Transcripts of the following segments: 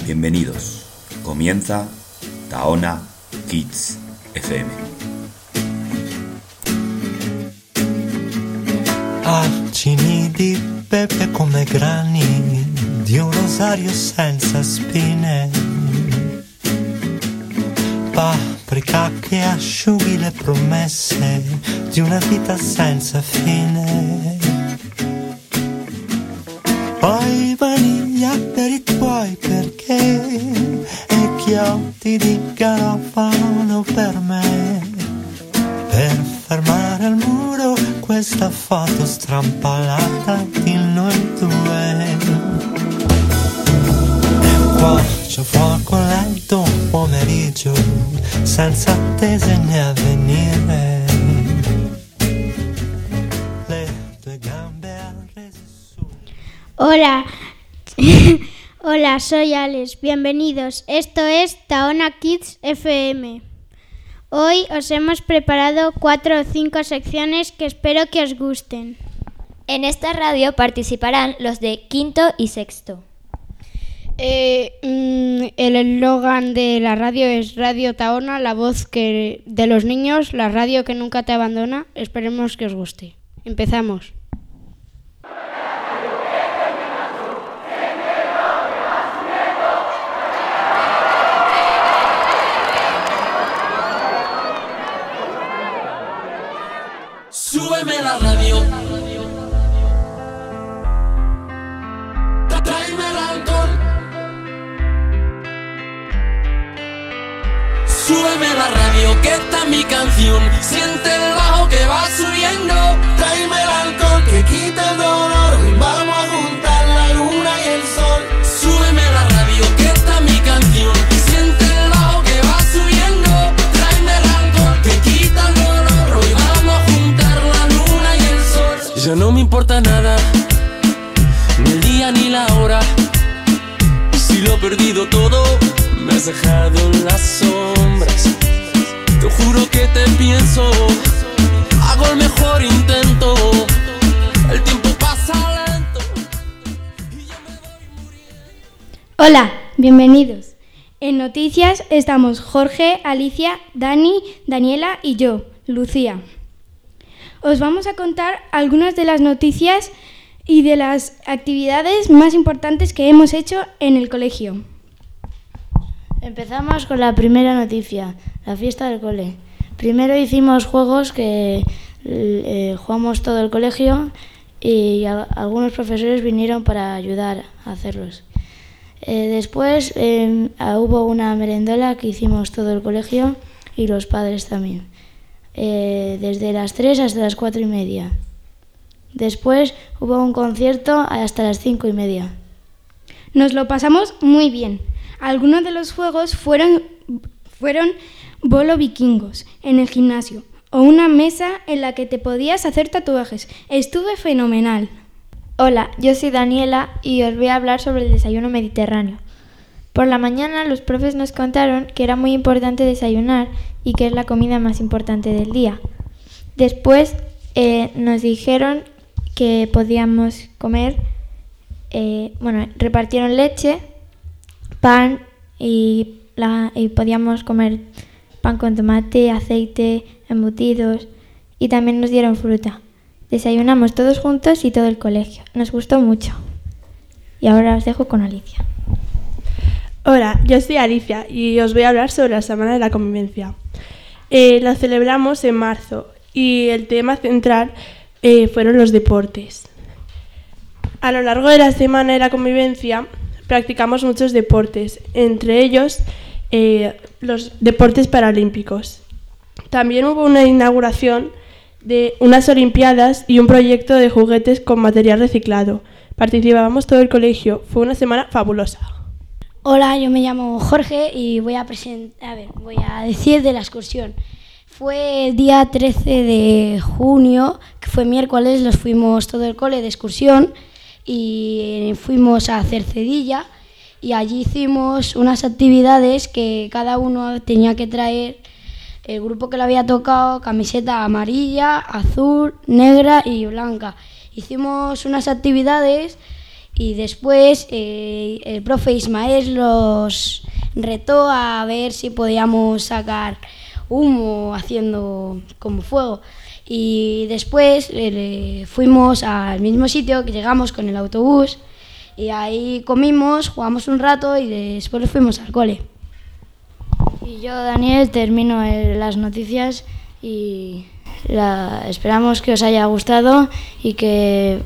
Bienvenidos. Comienza Taona Kids FM. Acini di pepe come grani di un rosario senza spine, paprika che asciughi le promesse di una vita senza fine. Poi vaniglia per i tuoi perché e chiodi di garofano per me, per fermare al muro questa foto strampalata di noi due. E qua c'è fuoco lento un pomeriggio senza attese né avvenire. Le tue gambe han reso su. Hola, hola, soy Alex, bienvenidos. Esto es Taona Kids FM. Hoy os hemos preparado 4 o 5 secciones que espero que os gusten. En esta radio participarán los de quinto y sexto. El eslogan de la radio es Radio Taona, la voz de los niños, la radio que nunca te abandona. Esperemos que os guste. Empezamos. Súbeme la radio, tráeme el alcohol. Súbeme la radio, que esta es mi canción. Siente el bajo que va subiendo. Tráeme el alcohol que quita el dolor. Vamos a juntar la luna y el sol. Súbeme la radio, que esta es mi canción. Siente el bajo que va subiendo. Tráeme el alcohol que quita el dolor. Hoy vamos a juntar la luna y el sol. Ya no me importa nada, ni el día ni la hora. Si lo he perdido todo, me has dejado en las sombras. Te juro que te pienso, hago el mejor intento. El tiempo pasa lento y yo me voy muriendo. Hola, bienvenidos. En noticias estamos Jorge, Alicia, Dani, Daniela y yo, Lucía. Os vamos a contar algunas de las noticias y de las actividades más importantes que hemos hecho en el colegio. Empezamos con la primera noticia, la fiesta del cole. Primero hicimos juegos que jugamos todo el colegio y algunos profesores vinieron para ayudar a hacerlos. Después hubo una merendola que hicimos todo el colegio y los padres también. Desde las 3 hasta las 4:30. Después hubo un concierto hasta las 5:30. Nos lo pasamos muy bien. Algunos de los juegos fueron bolo vikingos en el gimnasio o una mesa en la que te podías hacer tatuajes. Estuve fenomenal. Hola, yo soy Daniela y os voy a hablar sobre el desayuno mediterráneo. Por la mañana los profes nos contaron que era muy importante desayunar y que es la comida más importante del día. Después nos dijeron que podíamos comer, repartieron leche, pan y podíamos comer pan con tomate, aceite, embutidos y también nos dieron fruta. Desayunamos todos juntos y todo el colegio. Nos gustó mucho. Y ahora os dejo con Alicia. Hola, yo soy Alicia y os voy a hablar sobre la Semana de la Convivencia. La celebramos en marzo y el tema central fueron los deportes. A lo largo de la Semana de la Convivencia practicamos muchos deportes, entre ellos los deportes paralímpicos. También hubo una inauguración de unas olimpiadas y un proyecto de juguetes con material reciclado. Participábamos todo el colegio, fue una semana fabulosa. Hola, yo me llamo Jorge y voy a decir de la excursión. Fue el día 13 de junio, que fue miércoles, nos fuimos todo el cole de excursión y fuimos a Cercedilla y allí hicimos unas actividades que cada uno tenía que traer, el grupo que le había tocado, camiseta amarilla, azul, negra y blanca. Hicimos unas actividades Y después el profe Ismael los retó a ver si podíamos sacar humo haciendo como fuego. Y después fuimos al mismo sitio, que llegamos con el autobús y ahí comimos, jugamos un rato y después fuimos al cole. Y yo, Daniel, termino las noticias y esperamos que os haya gustado y que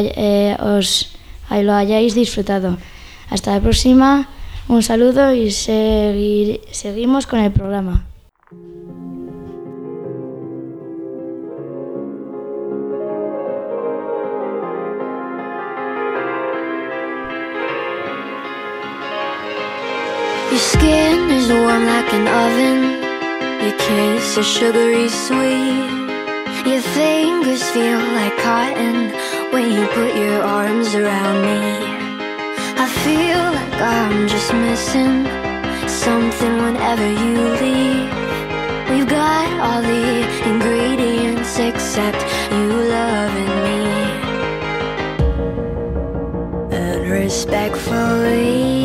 lo hayáis disfrutado. Hasta la próxima, un saludo y seguimos con el programa. Your skin is warm like an oven. Your kiss is sugary sweet. Your fingers feel like cotton when you put your arms around me. I feel like I'm just missing something whenever you leave. We've got all the ingredients except you loving me. And respectfully,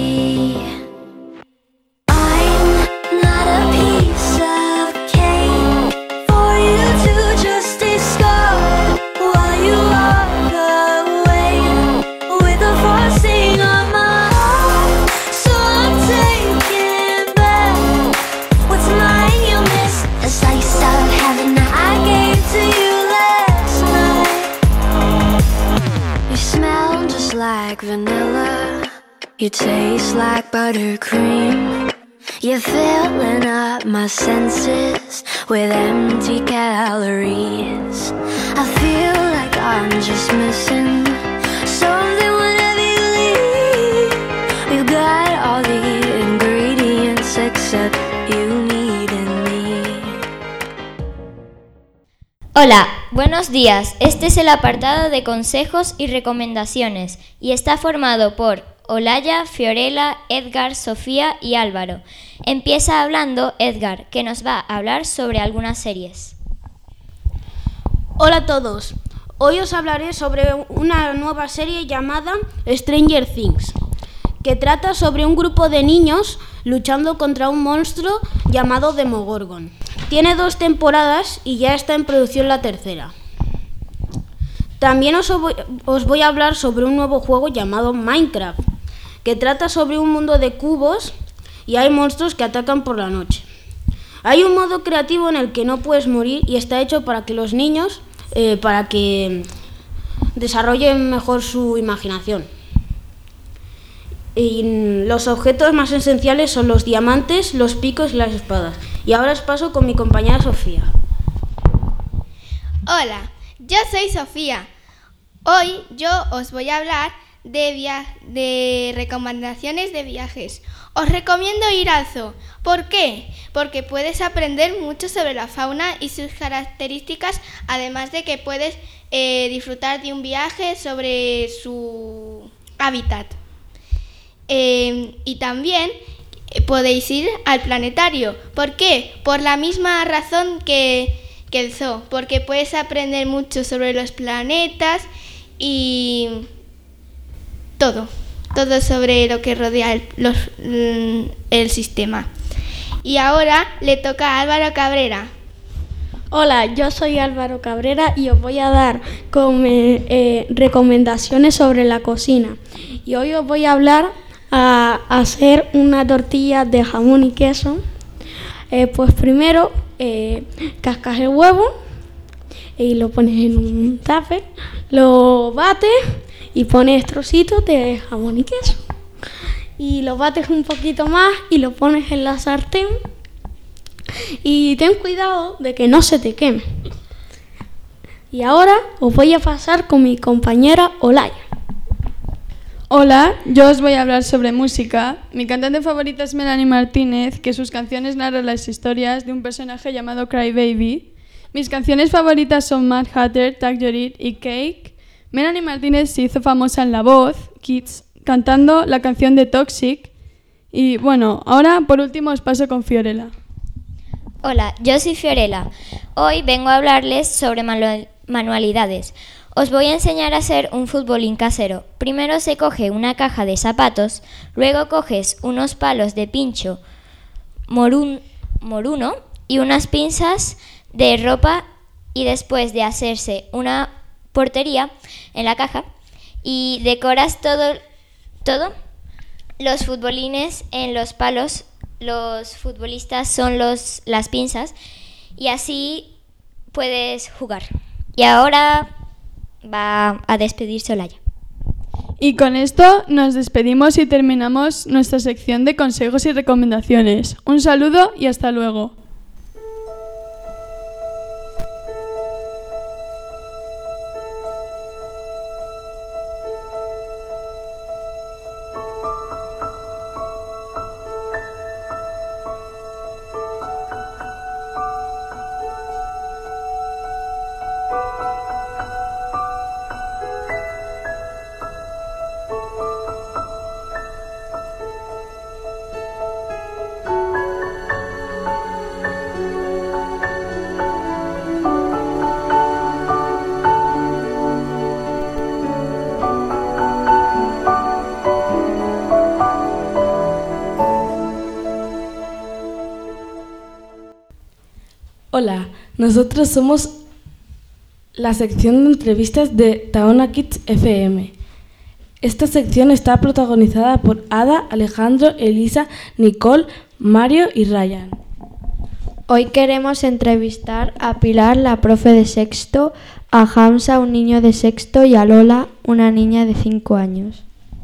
vanilla, you taste like buttercream. You're filling up my senses with empty calories. I feel like I'm just missing something whenever you leave. We've got all the ingredients except you needing me. Hola, buenos días. Este es el apartado de consejos y recomendaciones y está formado por Olaya, Fiorella, Edgar, Sofía y Álvaro. Empieza hablando Edgar, que nos va a hablar sobre algunas series. Hola a todos. Hoy os hablaré sobre una nueva serie llamada Stranger Things, que trata sobre un grupo de niños luchando contra un monstruo llamado Demogorgon. Tiene 2 temporadas y ya está en producción la tercera. También os voy a hablar sobre un nuevo juego llamado Minecraft, que trata sobre un mundo de cubos y hay monstruos que atacan por la noche. Hay un modo creativo en el que no puedes morir y está hecho para que los niños, para que desarrollen mejor su imaginación. Y los objetos más esenciales son los diamantes, los picos y las espadas. Y ahora os paso con mi compañera Sofía. Hola, yo soy Sofía. Hoy yo os voy a hablar de recomendaciones de viajes. Os recomiendo ir al zoo. ¿Por qué? Porque puedes aprender mucho sobre la fauna y sus características, además de que puedes disfrutar de un viaje sobre su hábitat. Y también podéis ir al planetario. ¿Por qué? Por la misma razón que el zoo, porque puedes aprender mucho sobre los planetas y todo sobre lo que rodea el sistema. Y ahora le toca a Álvaro Cabrera. Hola, yo soy Álvaro Cabrera y os voy a dar recomendaciones sobre la cocina. Y hoy os voy a hablar a hacer una tortilla de jamón y queso. Pues primero cascas el huevo y lo pones en un tupper, lo bates y pones trocitos de jamón y queso y lo bates un poquito más y lo pones en la sartén y ten cuidado de que no se te queme. Y ahora os voy a pasar con mi compañera Olaya. Hola, yo os voy a hablar sobre música. Mi cantante favorita es Melanie Martínez, que sus canciones narran las historias de un personaje llamado Cry Baby. Mis canciones favoritas son Mad Hatter, Tag Your It y Cake. Melanie Martínez se hizo famosa en La Voz, Kids, cantando la canción de Toxic. Y bueno, ahora por último os paso con Fiorella. Hola, yo soy Fiorella. Hoy vengo a hablarles sobre manualidades. Os voy a enseñar a hacer un futbolín casero. Primero se coge una caja de zapatos, luego coges unos palos de pincho moruno y unas pinzas de ropa y después de hacerse una portería en la caja y decoras todo los futbolines en los palos, los futbolistas son las pinzas y así puedes jugar. Y ahora va a despedirse Olaya. Y con esto nos despedimos y terminamos nuestra sección de consejos y recomendaciones. Un saludo y hasta luego. Hola, nosotros somos la sección de entrevistas de Tahona Kids FM. Esta sección está protagonizada por Ada, Alejandro, Elisa, Nicole, Mario y Ryan. Hoy queremos entrevistar a Pilar, la profe de sexto, a Hamza, un niño de sexto, y a Lola, una niña de 5 años.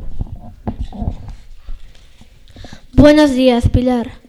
Buenos días, Pilar.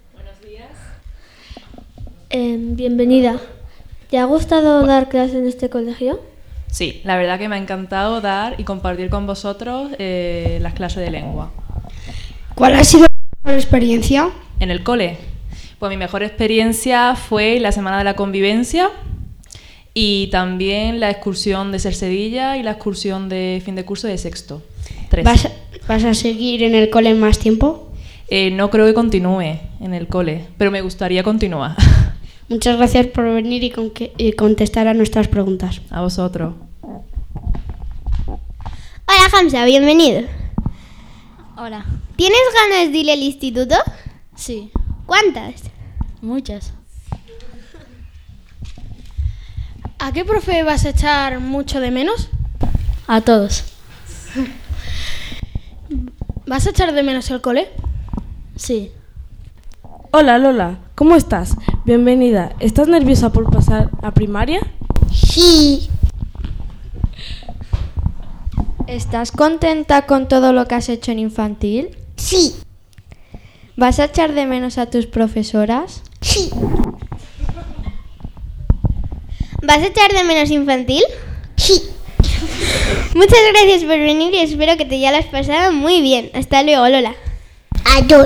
Bienvenida. ¿Te ha gustado dar clase en este colegio? Sí, la verdad que me ha encantado dar y compartir con vosotros las clases de lengua. ¿Cuál ha sido tu mejor experiencia? En el cole. Pues mi mejor experiencia fue la semana de la convivencia y también la excursión de Cercedilla y la excursión de fin de curso de sexto. 3. ¿Vas a seguir en el cole más tiempo? No creo que continúe en el cole, pero me gustaría continuar. Muchas gracias por venir y contestar a nuestras preguntas. A vosotros. Hola Hamza, bienvenido. Hola. ¿Tienes ganas de ir al instituto? Sí. ¿Cuántas? Muchas. ¿A qué profe vas a echar mucho de menos? A todos. ¿Vas a echar de menos el cole? Sí. Hola Lola, ¿cómo estás? Bienvenida. ¿Estás nerviosa por pasar a primaria? Sí. ¿Estás contenta con todo lo que has hecho en infantil? Sí. ¿Vas a echar de menos a tus profesoras? Sí. ¿Vas a echar de menos infantil? Sí. Muchas gracias por venir y espero que te ya lo has pasado muy bien. Hasta luego, Lola. Adiós.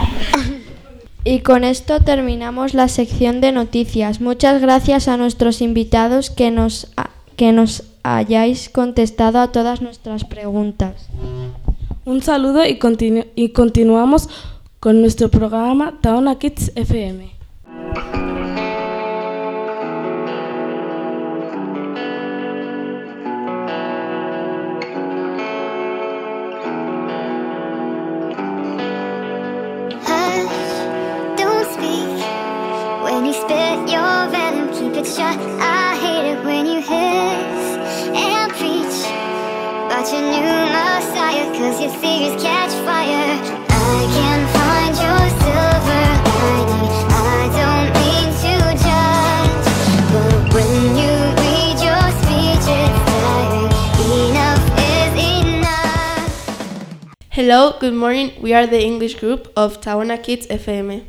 Y con esto terminamos la sección de noticias. Muchas gracias a nuestros invitados que nos hayáis contestado a todas nuestras preguntas. Un saludo y continuamos con nuestro programa Tahona Kids FM. When you spit your venom, keep it shut. I hate it when you hiss and preach about your new messiah, 'cause your fears catch fire. I can't find your silver lining. I don't mean to judge, but when you read your speech, it's tiring. Enough is enough. Hello, good morning. We are the English group of Tahona Kids FM.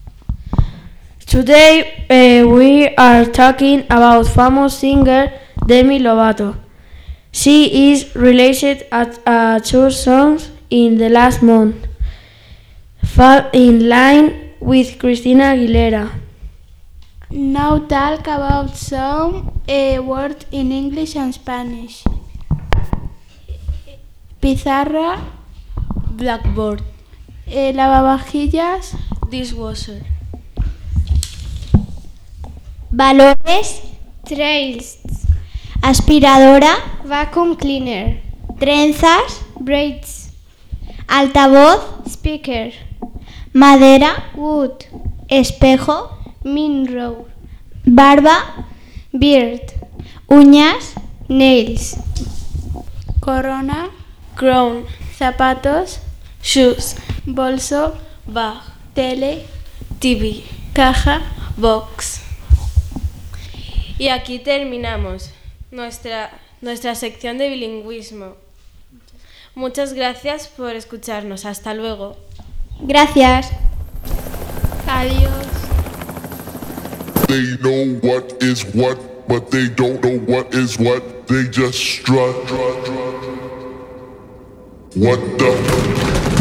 Today we are talking about famous singer Demi Lovato. She is released at 2 songs in the last month, fall in line with Christina Aguilera. Now talk about some words in English and Spanish. Pizarra, blackboard, lavavajillas, dishwasher. Valores, trails, aspiradora, vacuum cleaner. Trenzas, braids. Altavoz, speaker. Madera, wood. Espejo, mirror. Barba, beard. Uñas, nails. Corona, crown. Zapatos, shoes. Bolso, bag. Tele, TV. Caja, box. Y aquí terminamos nuestra sección de bilingüismo. Muchas gracias por escucharnos. Hasta luego. Gracias. Adiós. They know what is what, but they don't know what is what. They just strut. What the?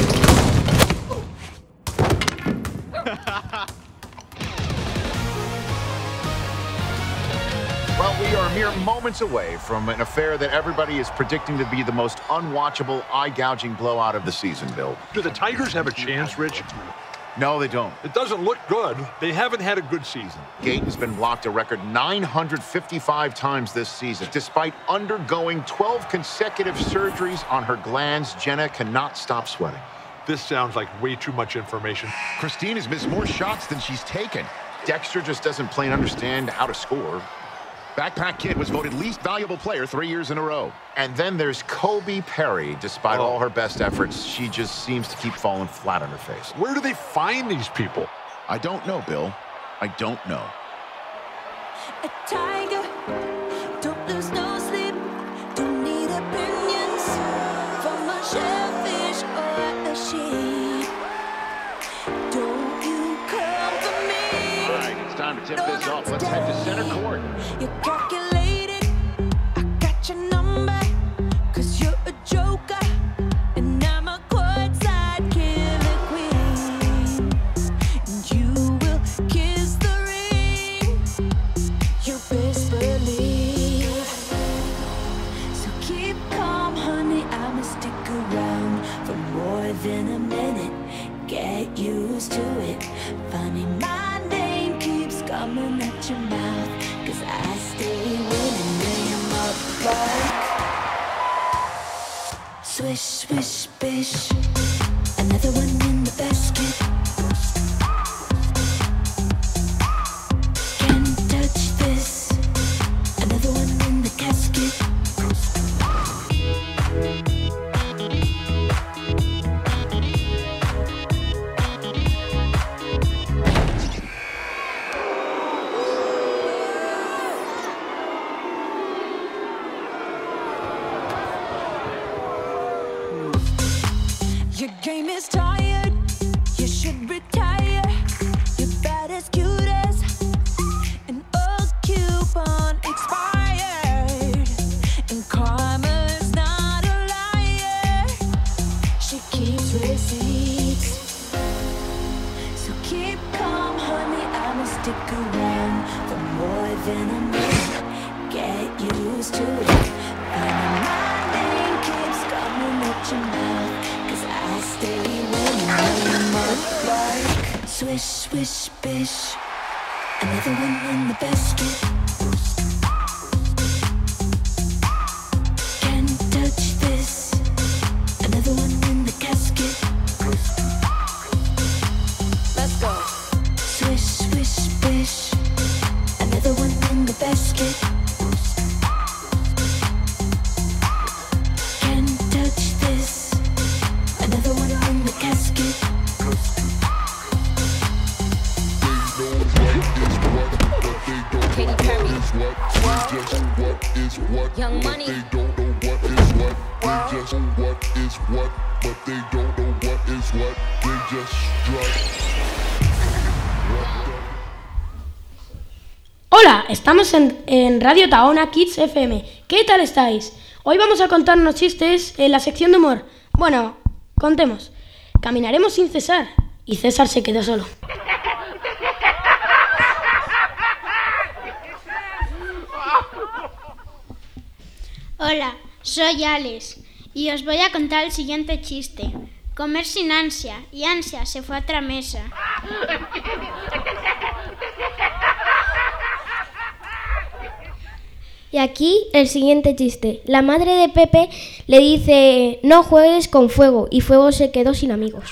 Well, we are mere moments away from an affair that everybody is predicting to be the most unwatchable, eye-gouging blowout of the season, Bill. Do the Tigers have a chance, Rich? No, they don't. It doesn't look good. They haven't had a good season. Gayton's been blocked a record 955 times this season. Despite undergoing 12 consecutive surgeries on her glands, Jenna cannot stop sweating. This sounds like way too much information. Christine has missed more shots than she's taken. Dexter just doesn't plain understand how to score. Backpack Kid was voted least valuable player 3 years in a row. And then there's Kobe Perry. Despite all her best efforts, she just seems to keep falling flat on her face. Where do they find these people? I don't know, Bill. I don't know. A tiger, don't lose no sleep, don't need opinions from a shellfish or a sheep. Don't you come for me. All right, it's time to tip this off. Let's head to center court. You're calculated, I got your number, 'cause you're a joker, and I'm a courtside killer queen. And you will kiss the ring, you best believe. So keep calm, honey, I'ma stick around for more than a minute. Get used to it. Funny, my name keeps coming at your mouth, 'cause I stay winning, name up like swish, swish, bish. Another one in the basket. Can't touch this. Another one in the casket. Your game is tired, you should retire. You're bad as cute as an old coupon expired. And karma's not a liar, she keeps receipts. So keep calm, honey, I'ma stick around for more than a minute. Get used to it. And my name keeps coming at your mouth, 'cause I stay winning, name up like swish, swish, bish. Another one in the basket. Can't touch this. Another one in the casket. Let's go. Swish, swish, bish. Another one in the basket. Can't touch this. Another one in the casket. Katy Perry. Young Money. They don't know what is what. They just know what is what, but they don't know what is what. They just strut. Hola, estamos en Radio Tahona Kids FM. ¿Qué tal estáis? Hoy vamos a contarnos chistes en la sección de humor. Bueno, contemos. Caminaremos sin cesar. Y César se quedó solo. Hola, soy Alex y os voy a contar el siguiente chiste. Comer sin ansia, y ansia se fue a otra mesa. Y aquí el siguiente chiste. La madre de Pepe le dice: no juegues con Fuego, y Fuego se quedó sin amigos.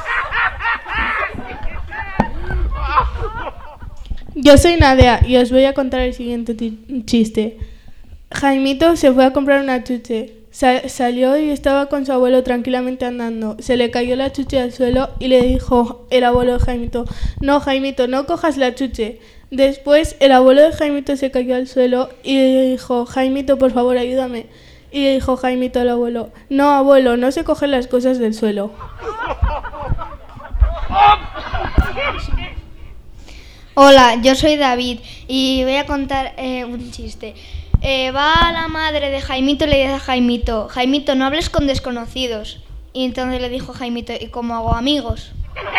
Yo soy Nadia y os voy a contar el siguiente chiste. Jaimito se fue a comprar una chuche. Salió y estaba con su abuelo tranquilamente andando. Se le cayó la chuche al suelo y le dijo el abuelo de Jaimito: no, Jaimito, no cojas la chuche. Después el abuelo de Jaimito se cayó al suelo y le dijo: Jaimito, por favor, ayúdame. Y le dijo Jaimito al abuelo: no, abuelo, no se cogen las cosas del suelo. Hola, yo soy David y voy a contar un chiste. Va la madre de Jaimito y le dice a Jaimito: Jaimito, no hables con desconocidos. Y entonces le dijo Jaimito: ¿y cómo hago amigos?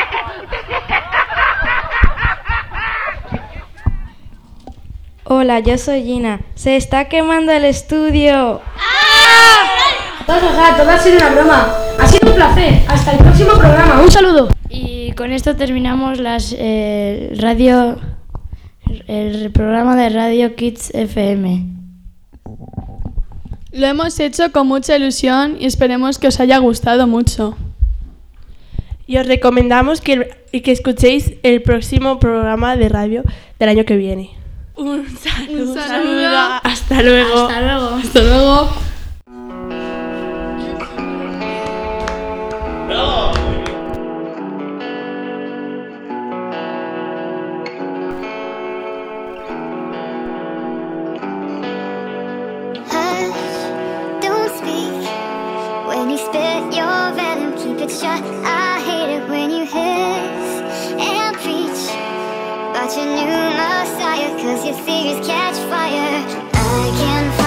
Hola, yo soy Gina. ¡Se está quemando el estudio! Todo ha sido una broma. Ha sido un placer. Hasta el próximo programa. Un saludo. Y con esto terminamos el programa de Radio Kids FM. Lo hemos hecho con mucha ilusión y esperemos que os haya gustado mucho. Y os recomendamos que escuchéis el próximo programa de radio del año que viene. Un saludo. Hasta luego. Hasta luego. Hasta luego. When you spit your venom, keep it shut. I hate it when you hiss and preach about your new messiah, 'cause your theories catch fire. I can